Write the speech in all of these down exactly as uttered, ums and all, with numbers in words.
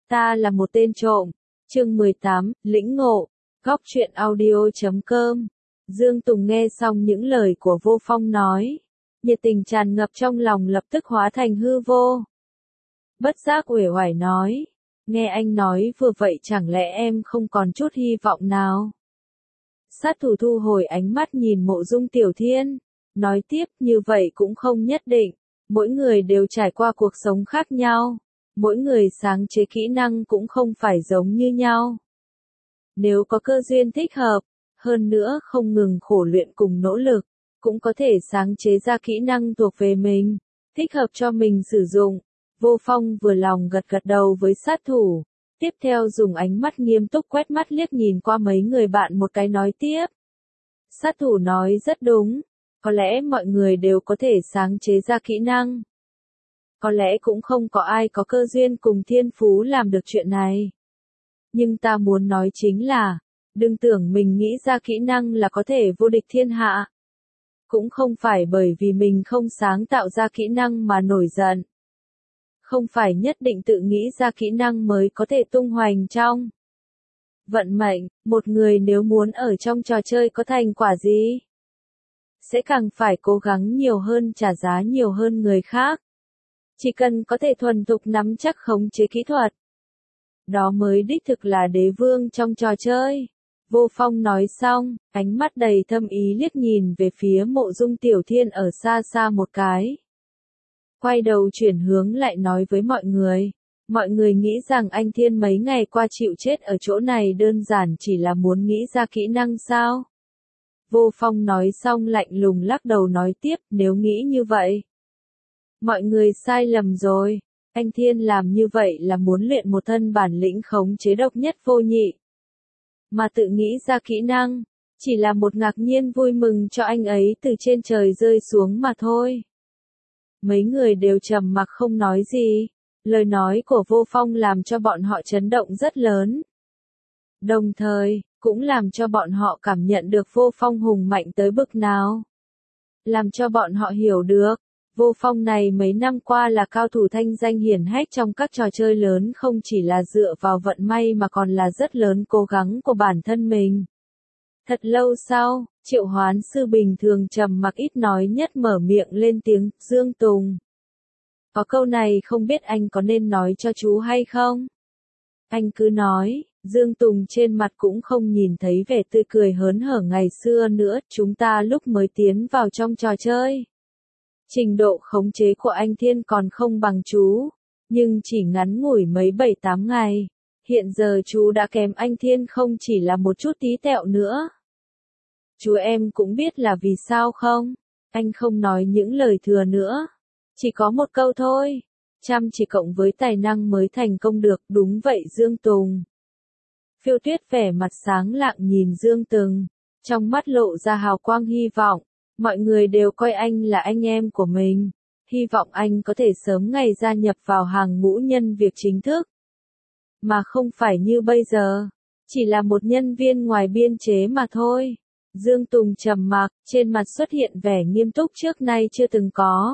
Ta là một tên trộm. Chương mười tám, lĩnh ngộ. Góc truyện audio chấm com. Dương Tùng nghe xong những lời của Vô Phong nói, nhiệt tình tràn ngập trong lòng lập tức hóa thành hư vô. Bất giác uể oải nói, nghe anh nói vừa vậy chẳng lẽ em không còn chút hy vọng nào? Sát thủ thu hồi ánh mắt nhìn Mộ Dung Tiểu Thiên, nói tiếp, như vậy cũng không nhất định, mỗi người đều trải qua cuộc sống khác nhau, mỗi người sáng chế kỹ năng cũng không phải giống như nhau. Nếu có cơ duyên thích hợp, hơn nữa không ngừng khổ luyện cùng nỗ lực, cũng có thể sáng chế ra kỹ năng thuộc về mình, thích hợp cho mình sử dụng. Vô Phong vừa lòng gật gật đầu với sát thủ, tiếp theo dùng ánh mắt nghiêm túc quét mắt liếc nhìn qua mấy người bạn một cái nói tiếp. Sát thủ nói rất đúng, có lẽ mọi người đều có thể sáng chế ra kỹ năng. Có lẽ cũng không có ai có cơ duyên cùng thiên phú làm được chuyện này. Nhưng ta muốn nói chính là, đừng tưởng mình nghĩ ra kỹ năng là có thể vô địch thiên hạ. Cũng không phải bởi vì mình không sáng tạo ra kỹ năng mà nổi giận. Không phải nhất định tự nghĩ ra kỹ năng mới có thể tung hoành trong vận mệnh. Một người nếu muốn ở trong trò chơi có thành quả gì, sẽ càng phải cố gắng nhiều hơn, trả giá nhiều hơn người khác. Chỉ cần có thể thuần thục nắm chắc khống chế kỹ thuật, đó mới đích thực là đế vương trong trò chơi. Vô Phong nói xong, ánh mắt đầy thâm ý liếc nhìn về phía Mộ Dung Tiểu Thiên ở xa xa một cái. Quay đầu chuyển hướng lại nói với mọi người, mọi người nghĩ rằng anh Thiên mấy ngày qua chịu chết ở chỗ này đơn giản chỉ là muốn nghĩ ra kỹ năng sao? Vô Phong nói xong lạnh lùng lắc đầu nói tiếp, nếu nghĩ như vậy, mọi người sai lầm rồi. Anh Thiên làm như vậy là muốn luyện một thân bản lĩnh khống chế độc nhất vô nhị. Mà tự nghĩ ra kỹ năng, chỉ là một ngạc nhiên vui mừng cho anh ấy từ trên trời rơi xuống mà thôi. Mấy người đều trầm mặc không nói gì, lời nói của Vô Phong làm cho bọn họ chấn động rất lớn. Đồng thời, cũng làm cho bọn họ cảm nhận được Vô Phong hùng mạnh tới bực nào. Làm cho bọn họ hiểu được, Vô Phong này mấy năm qua là cao thủ thanh danh hiển hách trong các trò chơi lớn, không chỉ là dựa vào vận may mà còn là rất lớn cố gắng của bản thân mình. Thật lâu sau, Triệu Hoán Sư bình thường trầm mặc ít nói nhất mở miệng lên tiếng, Dương Tùng. Có câu này không biết anh có nên nói cho chú hay không? Anh cứ nói. Dương Tùng trên mặt cũng không nhìn thấy vẻ tươi cười hớn hở ngày xưa nữa, chúng ta lúc mới tiến vào trong trò chơi. Trình độ khống chế của anh Thiên còn không bằng chú, nhưng chỉ ngắn ngủi mấy bảy tám ngày, hiện giờ chú đã kém anh Thiên không chỉ là một chút tí tẹo nữa. Chú em cũng biết là vì sao không? Anh không nói những lời thừa nữa, chỉ có một câu thôi, chăm chỉ cộng với tài năng mới thành công được, đúng vậy Dương Tùng. Phiêu Tuyết vẻ mặt sáng lạng nhìn Dương Tùng, trong mắt lộ ra hào quang hy vọng. Mọi người đều coi anh là anh em của mình, hy vọng anh có thể sớm ngày gia nhập vào hàng ngũ nhân việc chính thức. Mà không phải như bây giờ, chỉ là một nhân viên ngoài biên chế mà thôi. Dương Tùng trầm mặc, trên mặt xuất hiện vẻ nghiêm túc trước nay chưa từng có.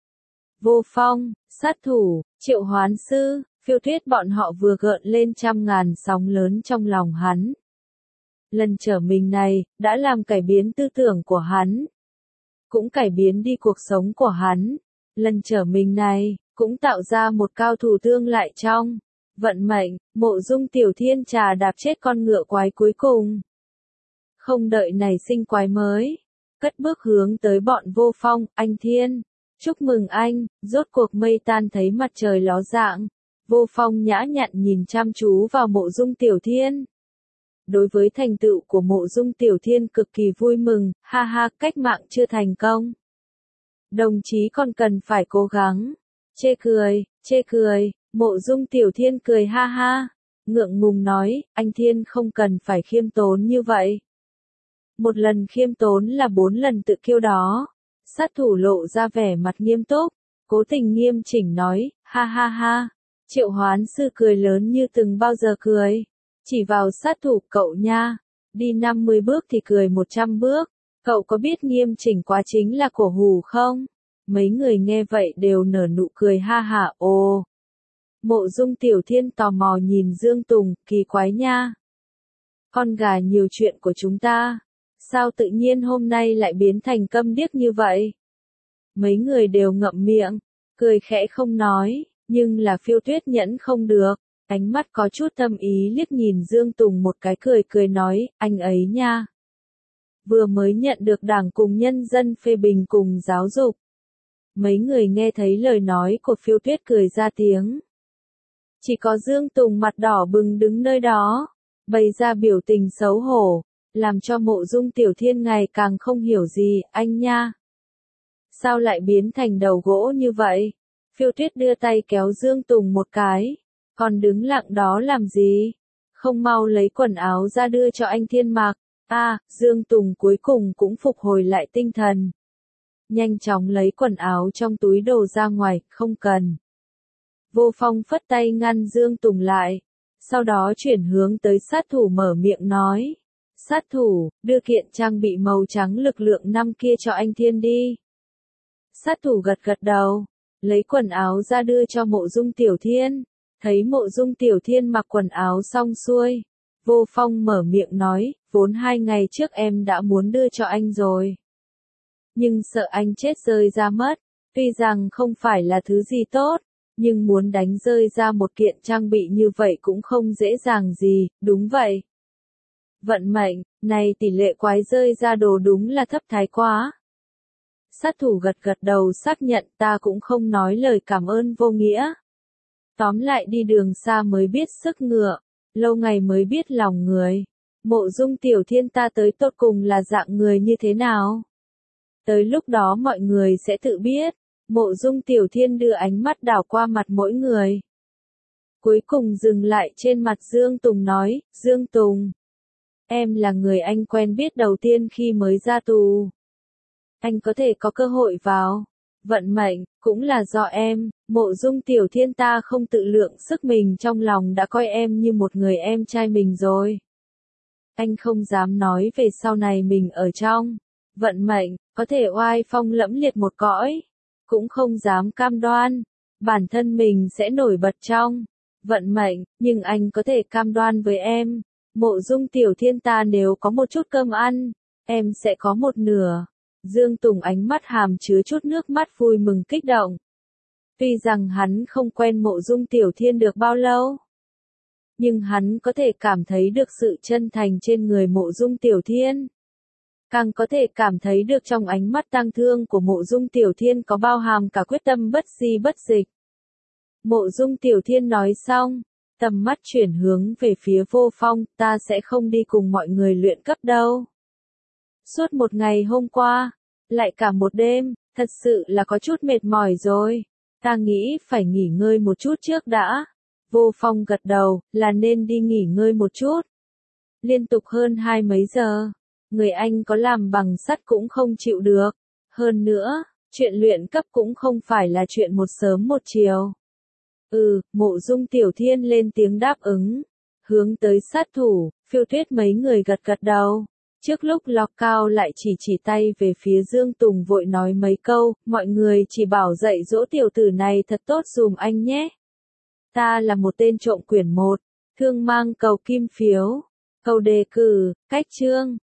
Vô Phong, sát thủ, Triệu Hoán Sư, Phiêu Tuyết bọn họ vừa gợn lên trăm ngàn sóng lớn trong lòng hắn. Lần trở mình này, đã làm cải biến tư tưởng của hắn, cũng cải biến đi cuộc sống của hắn. Lần trở mình này, cũng tạo ra một cao thủ tương lại trong vận mệnh. Mộ Dung Tiểu Thiên trà đạp chết con ngựa quái cuối cùng, không đợi nảy sinh quái mới, cất bước hướng tới bọn Vô Phong. Anh Thiên, chúc mừng anh, rốt cuộc mây tan thấy mặt trời ló dạng. Vô Phong nhã nhặn nhìn chăm chú vào Mộ Dung Tiểu Thiên. Đối với thành tựu của Mộ Dung Tiểu Thiên cực kỳ vui mừng, ha ha, cách mạng chưa thành công. Đồng chí còn cần phải cố gắng. Chê cười, chê cười, Mộ Dung Tiểu Thiên cười ha ha, ngượng ngùng nói, anh Thiên không cần phải khiêm tốn như vậy. Một lần khiêm tốn là bốn lần tự kiêu đó. Sát thủ lộ ra vẻ mặt nghiêm túc, cố tình nghiêm chỉnh nói, ha ha ha. Triệu Hoán Sư cười lớn như từng bao giờ cười. Chỉ vào sát thủ, cậu nha, đi năm mươi bước thì cười một trăm bước, cậu có biết nghiêm chỉnh quá chính là cổ hủ không? Mấy người nghe vậy đều nở nụ cười ha hả, ồ. Mộ Dung Tiểu Thiên tò mò nhìn Dương Tùng, kỳ quái nha. Con gà nhiều chuyện của chúng ta, sao tự nhiên hôm nay lại biến thành câm điếc như vậy? Mấy người đều ngậm miệng, cười khẽ không nói, nhưng là Phiêu Tuyết nhẫn không được, ánh mắt có chút tâm ý liếc nhìn Dương Tùng một cái cười cười nói, anh ấy nha. Vừa mới nhận được đảng cùng nhân dân phê bình cùng giáo dục. Mấy người nghe thấy lời nói của Phiêu Tuyết cười ra tiếng. Chỉ có Dương Tùng mặt đỏ bừng đứng nơi đó, bày ra biểu tình xấu hổ, làm cho Mộ Dung Tiểu Thiên ngày càng không hiểu gì, anh nha. Sao lại biến thành đầu gỗ như vậy? Phiêu Tuyết đưa tay kéo Dương Tùng một cái, còn đứng lặng đó làm gì? Không mau lấy quần áo ra đưa cho anh Thiên mặc. À, Dương Tùng cuối cùng cũng phục hồi lại tinh thần. Nhanh chóng lấy quần áo trong túi đồ ra ngoài, không cần. Vô Phong phất tay ngăn Dương Tùng lại, sau đó chuyển hướng tới sát thủ mở miệng nói. Sát thủ, đưa kiện trang bị màu trắng lực lượng năm kia cho anh Thiên đi. Sát thủ gật gật đầu, lấy quần áo ra đưa cho Mộ Dung Tiểu Thiên, thấy Mộ Dung Tiểu Thiên mặc quần áo xong xuôi. Vô Phong mở miệng nói, vốn hai ngày trước em đã muốn đưa cho anh rồi. Nhưng sợ anh chết rơi ra mất, tuy rằng không phải là thứ gì tốt, nhưng muốn đánh rơi ra một kiện trang bị như vậy cũng không dễ dàng gì, đúng vậy. Vận mệnh, này tỷ lệ quái rơi ra đồ đúng là thấp thái quá. Sát thủ gật gật đầu xác nhận ta cũng không nói lời cảm ơn vô nghĩa. Tóm lại đi đường xa mới biết sức ngựa, lâu ngày mới biết lòng người. Mộ Dung Tiểu Thiên ta tới tột cùng là dạng người như thế nào? Tới lúc đó mọi người sẽ tự biết. Mộ Dung Tiểu Thiên đưa ánh mắt đảo qua mặt mỗi người. Cuối cùng dừng lại trên mặt Dương Tùng nói, Dương Tùng. Em là người anh quen biết đầu tiên khi mới ra tù. Anh có thể có cơ hội vào. Vận mệnh, cũng là do em. Mộ Dung Tiểu Thiên ta không tự lượng sức mình trong lòng đã coi em như một người em trai mình rồi. Anh không dám nói về sau này mình ở trong. Vận mệnh, có thể oai phong lẫm liệt một cõi. Cũng không dám cam đoan. Bản thân mình sẽ nổi bật trong. Vận mệnh, nhưng anh có thể cam đoan với em. Mộ Dung Tiểu Thiên ta nếu có một chút cơm ăn, em sẽ có một nửa. Dương Tùng ánh mắt hàm chứa chút nước mắt vui mừng kích động. Tuy rằng hắn không quen Mộ Dung Tiểu Thiên được bao lâu, nhưng hắn có thể cảm thấy được sự chân thành trên người Mộ Dung Tiểu Thiên. Càng có thể cảm thấy được trong ánh mắt tang thương của Mộ Dung Tiểu Thiên có bao hàm cả quyết tâm bất di bất dịch. Mộ Dung Tiểu Thiên nói xong, tầm mắt chuyển hướng về phía Vô Phong, ta sẽ không đi cùng mọi người luyện cấp đâu. Suốt một ngày hôm qua, lại cả một đêm, thật sự là có chút mệt mỏi rồi. Ta nghĩ phải nghỉ ngơi một chút trước đã. Vô Phong gật đầu, là nên đi nghỉ ngơi một chút. Liên tục hơn hai mấy giờ, người anh có làm bằng sắt cũng không chịu được. Hơn nữa, chuyện luyện cấp cũng không phải là chuyện một sớm một chiều. Ừ, Mộ Dung Tiểu Thiên lên tiếng đáp ứng. Hướng tới sát thủ, Phiêu Tuyết mấy người gật gật đầu. Trước lúc Lọc Cao lại chỉ chỉ tay về phía Dương Tùng vội nói mấy câu, mọi người chỉ bảo dạy dỗ tiểu tử này thật tốt dùm anh nhé. Ta là một tên trộm quyển một, thương mang cầu kim phiếu, cầu đề cử, cách chương.